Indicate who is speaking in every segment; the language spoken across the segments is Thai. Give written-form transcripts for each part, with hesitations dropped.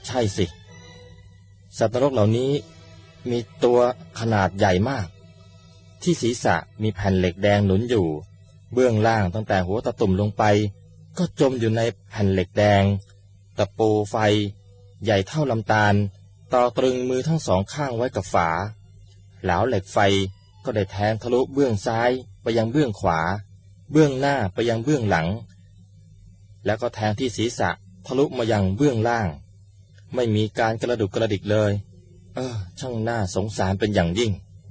Speaker 1: ใช่สิสัตว์นรกเหล่านี้มีตัวขนาดใหญ่มากที่ศีรษะมีแผ่นเหล็กแดงหนุนอยู่เบื้องล่างตั้งแต่หัวตะตุ่มลงไปก็จมอยู่ในแผ่นเหล็กแดงตะปูไฟใหญ่เท่าลำตาลต่อตรึงมือทั้งสองข้างไว้กับฝาเหลาเหล็กไฟก็ได้แทงทะลุเบื้องซ้ายไปยังเบื้องขวาเบื้องหน้าไปยังเบื้องหลังแล้วก็แทงที่ศีรษะทะลุมายังเบื้องล่างไม่มีการกระดุกกระดิกเลยช่างน่าสงสารเป็นอย่างยิ่ง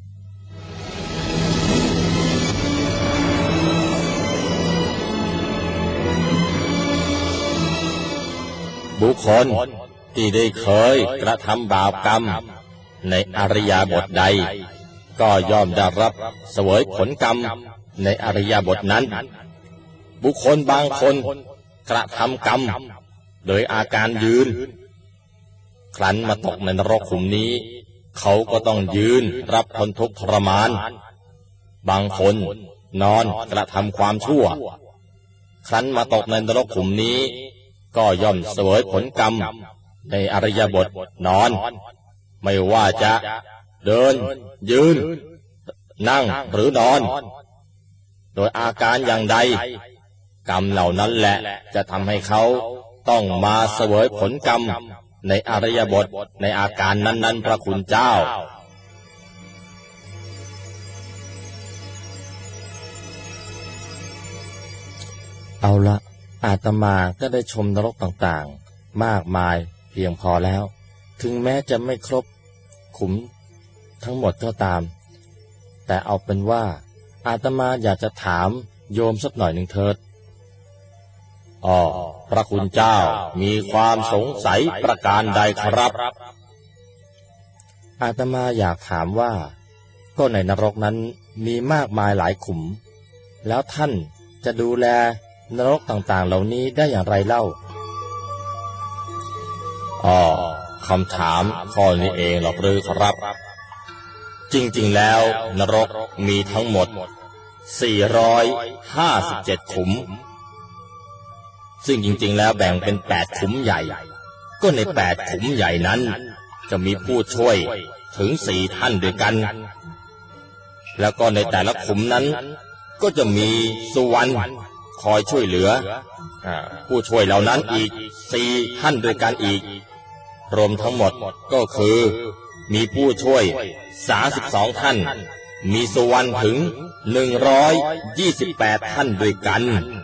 Speaker 1: บุคคลที่ได้เคยกระทำบาปกรรมในอริยบทใดก็ย่อมได้รับเสวยผลกรรมในอริยบทนั้นบุคคลบางคนกระทำกรรมโดยอาการยืนครั้นมาตกในนรกขุมนี้เขาก็ต้องยืนรับทนทุกข์ทรมานบางคนนอนกระทำความชั่วครั้นมาตกในนรกขุมนี้ก็ย่อมเสวยผลกรรมในอริยบทนอนไม่ว่าจะเดินยืนนั่งหรือนอนโดยอาการอย่างใดกรรมเหล่านั้นแหละจะทำให้เขาต้องมาเสวยผลกรรมในอริยบทในอาการนั้นๆพระคุณเจ้าเอาละอาตมาก็ได้ชมนรกต่างๆมากมายเพียงพอแล้วถึงแม้จะไม่ครบขุมทั้งหมดก็ตามแต่เอาเป็นว่าอาตมาอยากจะถามโยมสักหน่อยหนึ่งเถิดพระคุณเจ้ามีความสงสัยประการใดครับอาตมาอยากถามว่าก็ในนรกนั้นมีมากมายหลายขุมแล้วท่านจะดูแลนรกต่างๆเหล่านี้ได้อย่างไรเล่าคำถามข้อนี้เองหรอกหรือครับจริงๆแล้วนรกมีทั้งหมด457ขุมซึ่งจริงๆแล้วแบ่งเป็น8ขุมใหญ่ก็ใน8ขุมใหญ่นั้นจะมีผู้ช่วยถึง4ท่านด้วยกันแล้วก็ในแต่ละขุมนั้นก็จะมีสุวรรณคอยช่วยเหลือผู้ช่วยเหล่านั้นอีก4ท่านด้วยกันอีกรวมทั้งหมดก็คือมีผู้ช่วย32ท่านมีสุวรรณถึง128ท่านด้วยกัน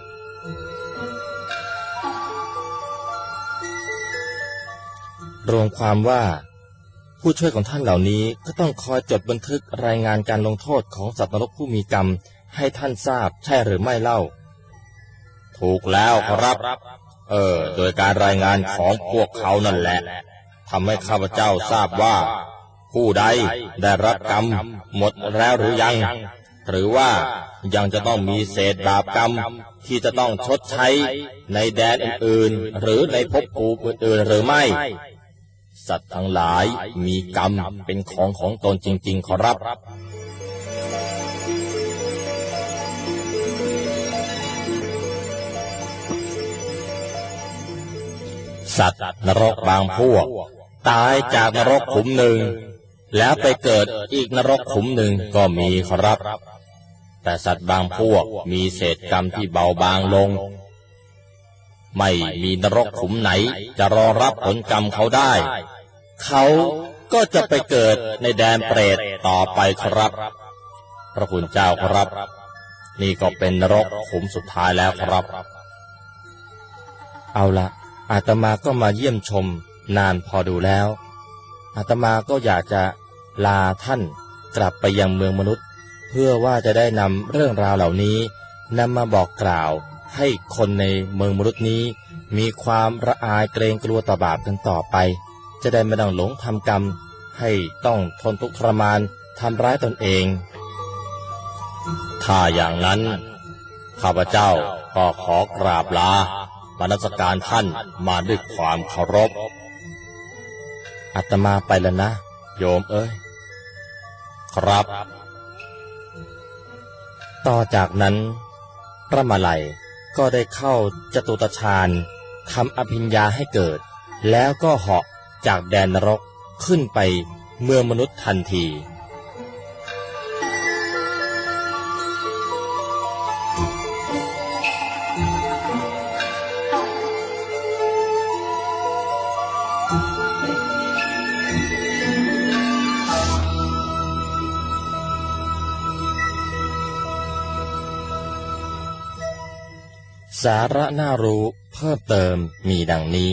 Speaker 1: รวมความว่าผู้ช่วยของท่านเหล่านี้ก็ต้องคอยจดบันทึกรายงานการลงโทษของสัตว์นรกผู้มีกรรมให้ท่านทราบใช่หรือไม่เล่าถูกแล้วครับโดยการรายงานของพวกเขานั่นแหละทำให้ข้าพเจ้าทราบว่าผู้ใดได้รับกรรมหมดแล้วหรือยังหรือว่ายังจะต้องมีเศษบาปกรรมที่จะต้องชดใช้ในแดนอื่นๆหรือในภพภูมิอื่นๆหรือไม่สัตว์ทั้งหลายมีกรรมเป็นของตนจริงๆขอรับสัตว์นรกบางพวกตายจากนรกขุมหนึ่งแล้วไปเกิดอีกนรกขุมหนึ่งก็มีครับแต่สัตว์บางพวกมีเศษกรรมที่เบาบางลงไม่มีนรกขุมไหนจะรอรับผลกรรมเขาได้เขาก็จะไปเกิดในแดนเปรตต่อไปครับพระคุณเจ้าครับนี่ก็เป็นนรกขุมสุดท้ายแล้วครับเอาละอาตมาก็มาเยี่ยมชมนานพอดูแล้วอาตมาก็อยากจะลาท่านกลับไปยังเมืองมนุษย์เพื่อว่าจะได้นำเรื่องราวเหล่านี้นำมาบอกกล่าวให้คนในเมืองมนุษย์นี้มีความระอายเกรงกลัวต่อบาปกันต่อไปจะได้ไม่ต้องหลงทำกรรมให้ต้องทนทุกข์ทรมานทำร้ายตนเองถ้าอย่างนั้นข้าพเจ้าก็ขอกราบลานมัสการท่านมาด้วยความเคารพอาตมาไปแล้วนะโยมเอ้ยครับต่อจากนั้นพระมาลัยก็ได้เข้าจตุตฌานทำอภิญญาให้เกิดแล้วก็เหาะจากแดนนรกขึ้นไปเมืองมนุษย์ทันทีสาระน่ารู้เพิ่มเติมมีดังนี้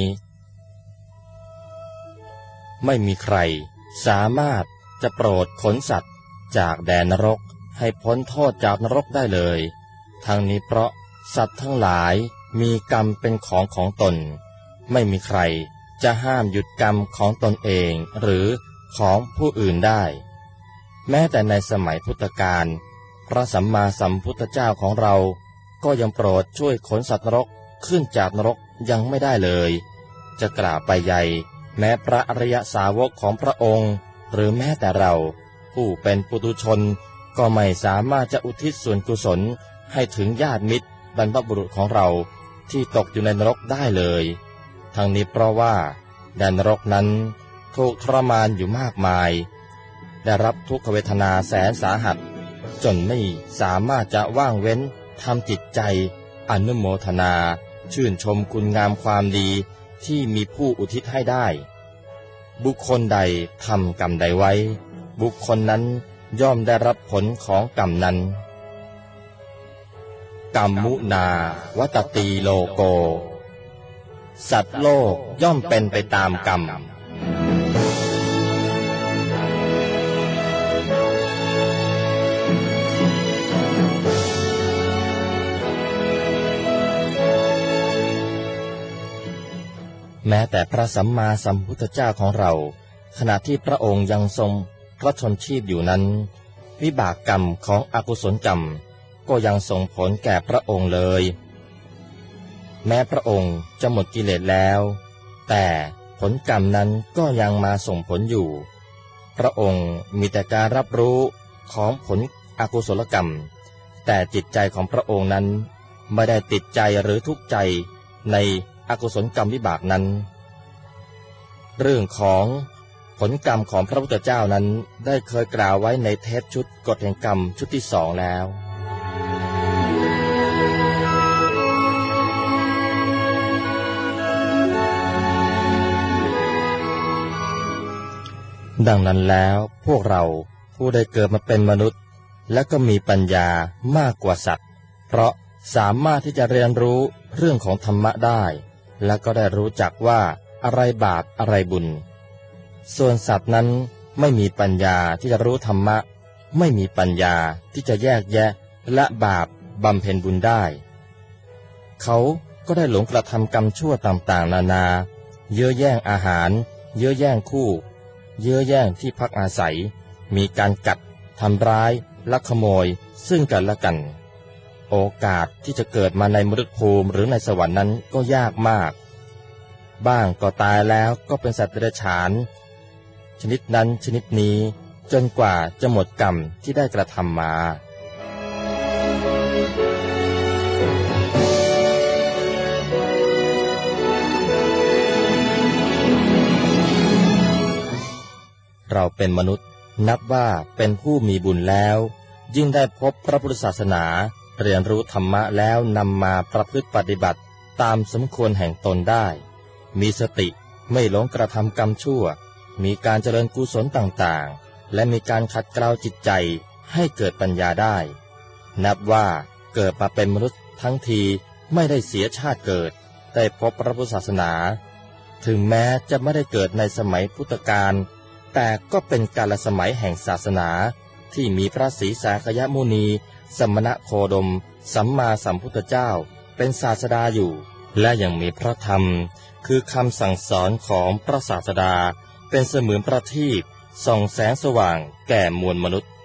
Speaker 1: ไม่มีใครสามารถจะโปรดขนสัตว์จากแดนนรกให้พ้นโทษจากนรกได้เลยทั้งนี้เพราะสัตว์ทั้งหลายมีกรรมเป็นของตนไม่มีใครจะห้ามหยุดกรรมของตนเองหรือของผู้อื่นได้แม้แต่ในสมัยพุทธกาลพระสัมมาสัมพุทธเจ้าของเราก็ยังโปรดช่วยขนสัตว์นรกขึ้นจากนรกยังไม่ได้เลยจะกล่าวไปใหญ่แม้พระอริยสาวกของพระองค์หรือแม้แต่เราผู้เป็นปุถุชนก็ไม่สามารถจะอุทิศส่วนกุศลให้ถึงญาติมิตรบรรพบุรุษของเราที่ตกอยู่ในนรกได้เลยทั้งนี้เพราะว่าแดนนรกนั้นถูกทรมานอยู่มากมายได้รับทุกขเวทนาแสนสาหัสจนไม่สามารถจะว่างเว้นทำจิตใจอนุโมทนาชื่นชมคุณงามความดีที่มีผู้อุทิศให้ได้บุคคลใดทำกรรมใดไว้บุคคลนั้นย่อมได้รับผลของกรรมนั้นกรรมุนาวัตตีโลโกสัตว์โลกย่อมเป็นไปตามกรรมแม้แต่พระสัมมาสัมพุทธเจ้าของเราขณะที่พระองค์ยังทรงพระชนชีพอยู่นั้นวิบากกรรมของอกุศลกรรมก็ยังส่งผลแก่พระองค์เลยแม้พระองค์จะหมดกิเลสแล้วแต่ผลกรรมนั้นก็ยังมาส่งผลอยู่พระองค์มีแต่การรับรู้ของผลอกุศลกรรมแต่จิตใจของพระองค์นั้นไม่ได้ติดใจหรือทุกข์ใจในอกุศลกรรมวิบากนั้นเรื่องของผลกรรมของพระพุทธเจ้านั้นได้เคยกล่าวไว้ในเทปชุดกฎแห่งกรรมชุดที่2แล้วดังนั้นแล้วพวกเราผู้ได้เกิดมาเป็นมนุษย์และก็มีปัญญามากกว่าสัตว์เพราะสามารถที่จะเรียนรู้เรื่องของธรรมะได้และก็ได้รู้จักว่าอะไรบาปอะไรบุญส่วนสัตว์นั้นไม่มีปัญญาที่จะรู้ธรรมะไม่มีปัญญาที่จะแยกแยะละบาปบำเพ็ญบุญได้เขาก็ได้หลงกระทำกรรมชั่วต่างๆนานาเย้อแย่งอาหารเย้อแย่งคู่เย้อแย่งที่พักอาศัยมีการกัดทำร้ายลักขโมยซึ่งกันและกันโอกาสที่จะเกิดมาในมฤตภูมิหรือในสวรรค์นั้นก็ยากมากบ้างก็ตายแล้วก็เป็นสัตว์เดรัจฉานชนิดนั้นชนิดนี้จนกว่าจะหมดกรรมที่ได้กระทำมาเราเป็นมนุษย์นับว่าเป็นผู้มีบุญแล้วยิ่งได้พบพระพุทธศาสนาเรียนรู้ธรรมะแล้วนำมาประพฤติปฏิบัติตามสมควรแห่งตนได้มีสติไม่หลงกระทำกรรมชั่วมีการเจริญกุศลต่างๆและมีการขัดเกลาจิตใจให้เกิดปัญญาได้นับว่าเกิดมาเป็นมนุษย์ทั้งทีไม่ได้เสียชาติเกิดได้พบพระพุทธศาสนาถึงแม้จะไม่ได้เกิดในสมัยพุทธกาลแต่ก็เป็นกาลสมัยแห่งศาสนาที่มีพระศรีสากยมุนีสมณโคดมสัมมาสัมพุทธเจ้าเป็นศาสดาอยู่และยังมีพระธรรมคือคำสั่งสอนของพระศาสดาเป็นเสมือนประทีปส่องแสงสว่างแก่มวลมนุษย์